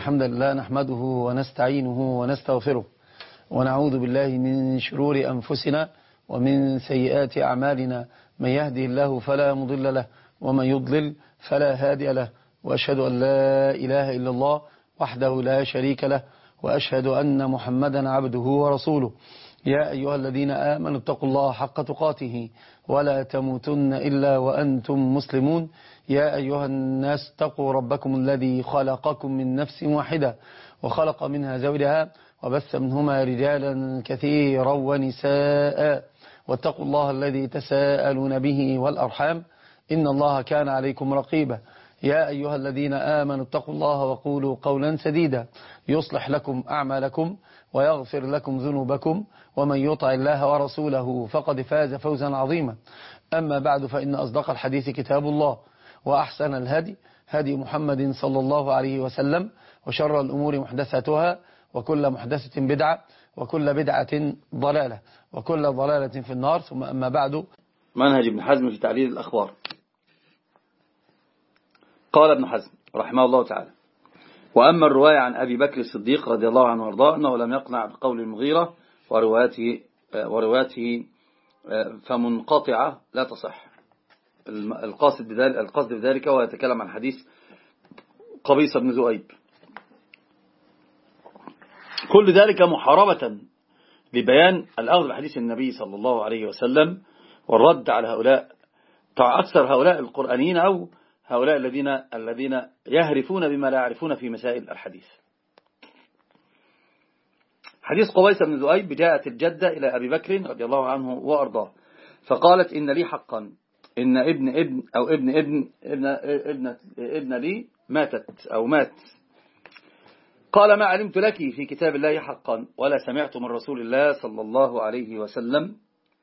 الحمد لله نحمده ونستعينه ونستغفره ونعوذ بالله من شرور أنفسنا ومن سيئات أعمالنا. من يهدي الله فلا مضل له ومن يضلل فلا هادي له، وأشهد أن لا إله إلا الله وحده لا شريك له، وأشهد أن محمدا عبده ورسوله. يا أيها الذين آمنوا اتقوا الله حق تقاته ولا تموتن إلا وأنتم مسلمون. يا أيها الناس اتقوا ربكم الذي خلقكم من نفس واحدة وخلق منها زوجها وبث منهما رجالا كثيرا ونساء، واتقوا الله الذي تساءلون به والأرحام إن الله كان عليكم رقيبا. يا أيها الذين آمنوا اتقوا الله وقولوا قولا سديدا يصلح لكم أعمالكم ويغفر لكم ذنوبكم، ومن يطع الله ورسوله فقد فاز فوزا عظيما. أما بعد، فإن أصدق الحديث كتاب الله، وأحسن الهدي هدي محمد صلى الله عليه وسلم، وشر الأمور محدثاتها، وكل محدثة بدعة، وكل بدعة ضلالة، وكل ضلالة في النار. ثم أما بعد، منهج ابن حزم في تعليل الأخبار. قال ابن حزم رحمه الله تعالى: وأما الرواية عن أبي بكر الصديق رضي الله عنه وارضاه أنه لم يقنع بقول المغيرة ورواياته فمنقطعة لا تصح. القصد بذلك ويتكلم عن حديث قبيصة بن ذؤيب. كل ذلك محاربة لبيان الأخذ بحديث النبي صلى الله عليه وسلم والرد على هؤلاء، أكثر هؤلاء القرآنيين أو هؤلاء الذين يهرفون بما لا يعرفون في مسائل الحديث. حديث قبيصة بن ذؤيب: جاءت الجدة إلى أبي بكر رضي الله عنه وأرضاه فقالت: إن لي حقا، إن ابن لي ماتت أو مات. قال: ما علمت لك في كتاب الله حقا ولا سمعت من رسول الله صلى الله عليه وسلم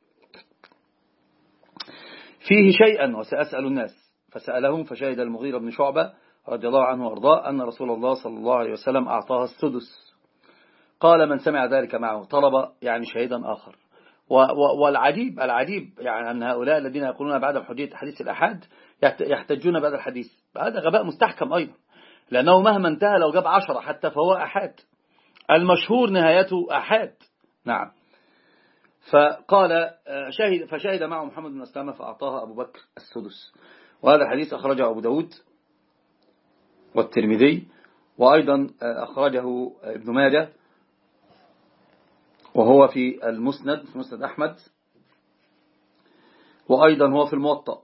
فيه شيئا وسأسأل الناس. فسألهم فشهد المغيرة بن شعبة رضي الله عنه وارضاه أن رسول الله صلى الله عليه وسلم أعطاها السدس. قال: من سمع ذلك معه طلب يعني شهيدا آخر. والعجيب يعني أن هؤلاء الذين يقولون بعد حجية حديث الأحاد يحتجون بعد الحديث. هذا غباء مستحكم أيضا، لأنه مهما انتهى لو جاب 10 حتى فهو أحاد، المشهور نهايته أحاد. نعم. فقال: فشهد معه محمد بن مسلمة فأعطاها أبو بكر السدس. وهذا الحديث أخرجه أبو داود والترمذي، وأيضا أخرجه ابن ماجه، وهو في المسند، في مسند أحمد، وأيضا هو في الموطأ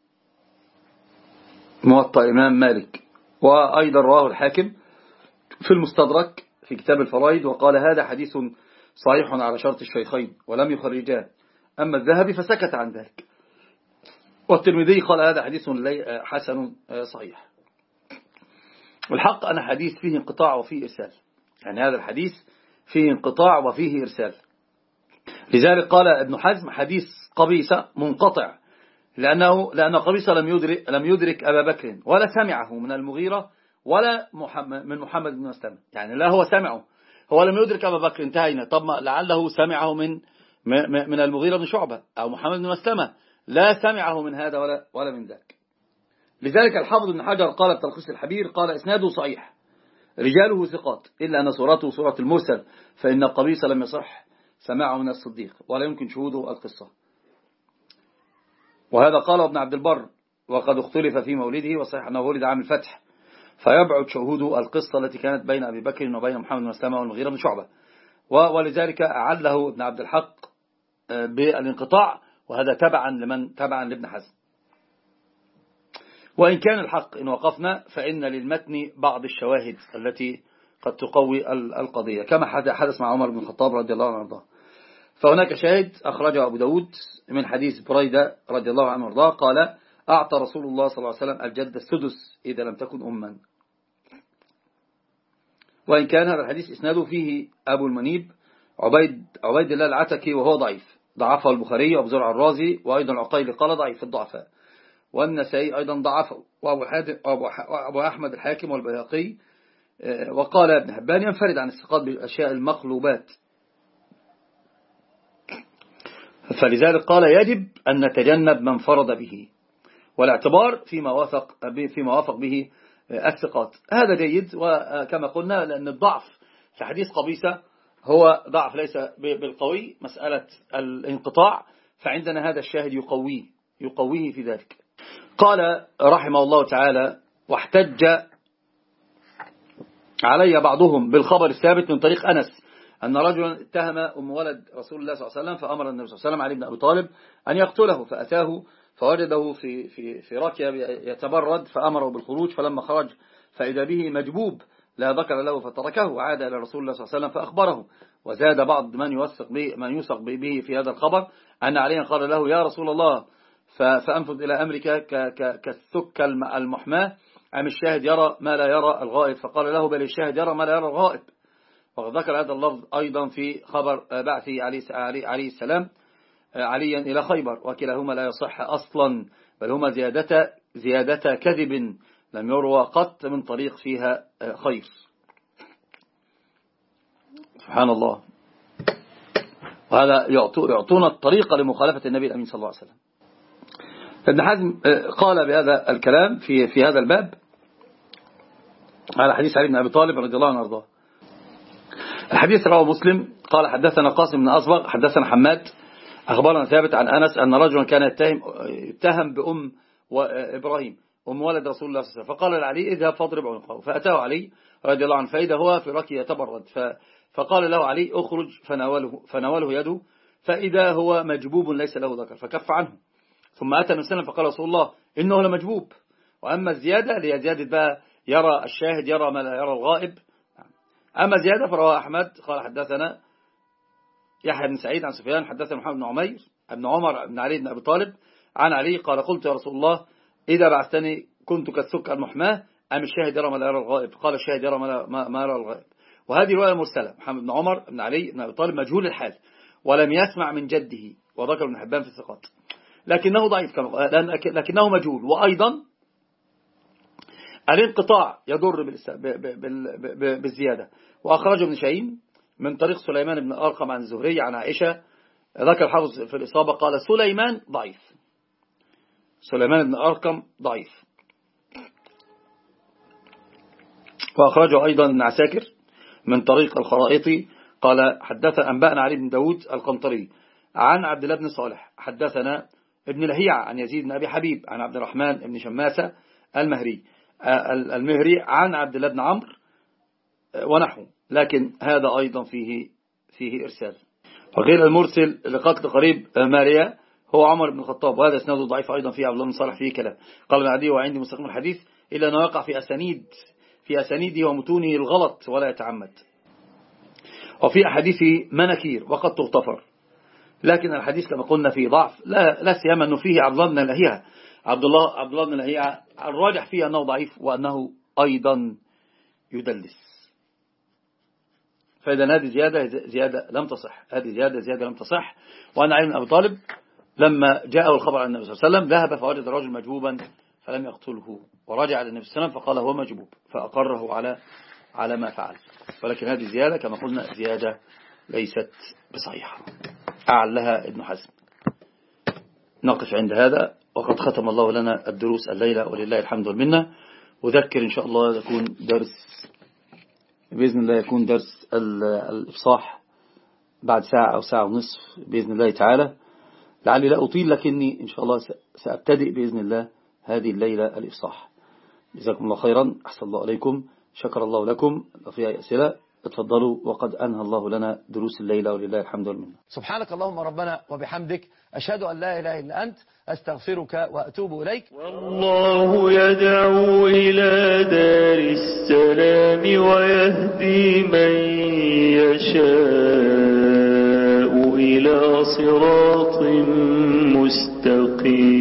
إمام مالك، وأيضا رواه الحاكم في المستدرك في كتاب الفرائض، وقال: هذا حديث صحيح على شرط الشيخين ولم يخرجاه. أما الذهبي فسكت عن ذلك. والترمذي قال: هذا حديث حسن صحيح. والحق أن حديث فيه انقطاع وفيه إرسال، يعني هذا الحديث فيه انقطاع وفيه إرسال. لذلك قال ابن حزم: حديث قبيصة منقطع، لأن قبيصة لم يدرك أبا بكر ولا سمعه من المغيرة ولا من محمد بن مسلمة. يعني لا هو سمعه، هو لم يدرك أبا بكر، انتهينا. طب لعله سمعه من المغيرة بن شعبة أو محمد بن مسلمة، لا سمعه من هذا ولا من ذاك. لذلك الحافظ ابن حجر قال التلخيص الحبير: قال: إسناده صحيح رجاله ثقات، إلا أن صورته صورة المرسل، فإن قبيصة لم يصح سماعه من الصديق ولا يمكن شهوده القصة. وهذا قال ابن عبد البر: وقد اختلف في مولده، وصحيح أنه ولد عام الفتح، فيبعد شهوده القصة التي كانت بين أبي بكر وبين محمد بن مسلمة والمغيرة بن شعبة. ولذلك أعله ابن عبد الحق بالانقطاع، وهذا تبعا لابن حزم. وإن كان الحق إن وقفنا فإن للمتن بعض الشواهد التي قد تقوي القضية، كما حدث مع عمر بن الخطاب رضي الله عنه وارضاه. فهناك شاهد أخرجه أبو داود من حديث بريدة رضي الله عنه وارضاه قال: أعطى رسول الله صلى الله عليه وسلم الجد السدس إذا لم تكن أما. وإن كان هذا الحديث إسناده فيه أبو المنيب عبيد الله العتكي، وهو ضعيف، ضعفه البخاري وأبو زرع الرازي، وأيضا العقيلي قال ضعيف الضعفاء، والنسائي أيضا ضعفه، وأبو أحمد الحاكم والبيهقي. وقال ابن حبان: ينفرد عن الثقات بالأشياء المقلوبات. فلذلك قال: يجب أن نتجنب من فرض به، والاعتبار فيما وافق به الثقات. هذا جيد. وكما قلنا لأن الضعف في حديث قبيصة هو ضعف ليس بالقوي، مسألة الانقطاع، فعندنا هذا الشاهد يقويه في ذلك. قال رحمه الله تعالى: واحتج علي بعضهم بالخبر الثابت من طريق أنس أن رجلا اتهم أم ولد رسول الله صلى الله عليه وسلم، فأمر النبي صلى الله عليه وسلم علي بن أبي طالب أن يقتله، فأتاه فوجده في راكية يتبرد، فأمره بالخروج، فلما خرج فإذا به مجبوب لا ذكر له فتركه، وعاد إلى رسول الله صلى الله عليه وسلم فأخبره. وزاد بعض من يوثق به في هذا الخبر أن عليا قال له: يا رسول الله، فأنفذ إلى أمرك كالثك المحماة، أم الشاهد يرى ما لا يرى الغائب؟ فقال له: بل الشاهد يرى ما لا يرى الغائب. وقد ذكر هذا اللفظ أيضا في خبر بعثه عليه السلام عليا إلى خيبر، وكلاهما لا يصح أصلا، بل هما زيادة كذب لم يروى قط من طريق فيها خير. سبحان الله. وهذا يعطونا الطريقة لمخالفة النبي الأمين صلى الله عليه وسلم. ابن حزم قال بهذا الكلام في هذا الباب على حديث علي بن أبي طالب رضي الله عنه وارضاه. الحديث رواه مسلم قال: حدثنا قاسم بن أصبغ حدثنا حماد أخبرنا ثابت عن أنس أن رجلا كان يتهم بأم وإبراهيم أم ولد رسول الله صلى الله عليه وسلم، فقال لعلي: اذهب فاضرب عنقه. فأتاه علي رضي الله عنه فإذا هو في ركي يتبرد، فقال له علي: اخرج، فناوله يده، فإذا هو مجبوب ليس له ذكر، فكف عنه. ثم أتى النبي صلى الله عليه وسلم فقال: رسول الله إنه لمجبوب. وأما الزيادة اللي هي زيادة بقى يرى الشاهد يرى ما لا يرى الغائب. أما زيادة فرواه أحمد قال: حدثنا يحيى بن سعيد عن سفيان حدثنا محمد بن عمير ابن عمر بن علي بن أبي طالب عن علي قال: قلت يا رسول الله إذا بعثتني كنت كالثك المحماة، أم الشاهد يرى ما لا يرى الغائب؟ قال: الشاهد يرى ما يرى الغائب. وهذه رواية مرسلة. محمد بن عمر بن علي بن أبي طالب مجهول الحال ولم يسمع من جده، وذكر ابن حبان في الثقات، لكنه ضعيف لكنه مجهول. وأيضا الانقطاع يضر بالزيادة. وأخرجه ابن شاهين من طريق سليمان بن أرقم عن الزهري عن عائشة، ذكر الحافظ في الإصابة قال: سليمان ضعيف. سليمان بن أرقم ضعيف. وأخرجه أيضا ابن عساكر من طريق الخرائطي قال: حدثنا أنبأنا علي بن داود القنطري عن عبد الله بن صالح حدثنا ابن لهيع عن يزيد بن أبي حبيب عن عبد الرحمن بن شماسة المهري عن عبد الله بن عمرو ونحو، لكن هذا أيضا فيه إرسال. وغير المرسل لقتل قريب ماريا هو عمر بن الخطاب، وهذا اسناده ضعيف أيضا فيه عبد الله بن صالح فيه كلام. قال ابن عدي: وعندي مستقيم الحديث إلا أنه يقع في أسانيده ومتونه الغلط ولا يتعمد، وفي أحاديثه مناكير وقد تغتفر. لكن الحديث كما قلنا فيه ضعف، لا سيما أنه فيه عبد الله بن لهيعة. عبد الله بن لهيعة الراجح فيه أنه ضعيف وأنه أيضا يدلس. فإذا هذه زيادة لم تصح، هذه زيادة لم تصح. وأن علي بن أبي طالب لما جاءه الخبر عن النبي صلى الله عليه وسلم ذهب فوجد الرجل مجبوبا فلم يقتله، ورجع للنبي صلى الله عليه وسلم فقال: هو مجبوب، فأقره على ما فعل. ولكن هذه زيادة كما قلنا زيادة ليست بصحيحة، أعلها ابن حزم. نقف عند هذا، وقد ختم الله لنا الدروس الليلة ولله الحمد والمنة. وذكر إن شاء الله يكون درس بإذن الله، يكون درس الإفصاح بعد ساعة أو ساعة ونصف بإذن الله تعالى. لعلي لا أطيل، لكني إن شاء الله سأبتدئ بإذن الله هذه الليلة الإفصاح. جزاكم الله خيرا، أحسن الله عليكم، شكر الله لكم. لو فيها أسئلة اتفضلوا، وقد أنهى الله لنا دروس الليلة ولله الحمد والمنة. سبحانك اللهم ربنا وبحمدك، أشهد أن لا إله إلا أنت، أستغفرك وأتوب إليك. والله يدعو إلى دار السلام ويهدي من يشاء إلى صراط مستقيم.